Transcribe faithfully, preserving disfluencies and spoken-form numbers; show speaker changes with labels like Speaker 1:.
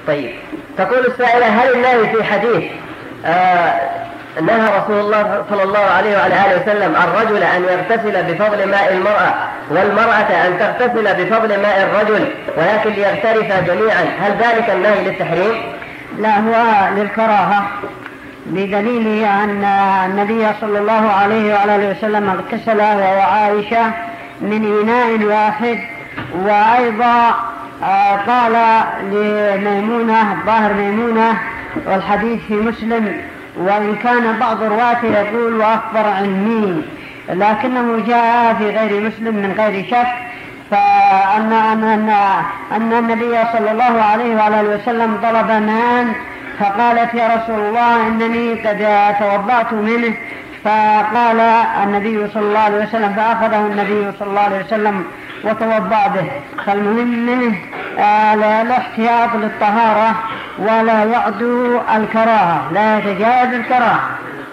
Speaker 1: طيب، تقول السائلة: هل النهي في حديث آه نهى رسول الله صلى الله عليه وعلى آله وسلم الرجل أن يغتسل بفضل ماء المرأة والمرأة أن تغتسل بفضل ماء الرجل ولكن ليغترفا جميعا، هل ذلك النهي للتحريم؟
Speaker 2: لا، هو للكراهة، بدليل أن النبي صلى الله عليه وعلى آله وسلم اغتسل وهو عائشة من إناء واحد. وأيضا قال لميمونة الظاهر ميمونة، والحديث في مسلم، وإن كان بعض رواته يقول وأخبر عني، لكنه جاء في غير مسلم من غير شك، فأن أن أن النبي صلى الله عليه وعلى آله وسلم طلب ماء، فقالت: يا رسول الله إنني قد توضأت منه. فقال النبي صلى الله عليه وسلم، فأخذه النبي صلى الله عليه وسلم وتوضأ به. فالمهم منه الاحتياط للطهارة ولا يعدو الكراهة، لا يتجاوز الكراهة.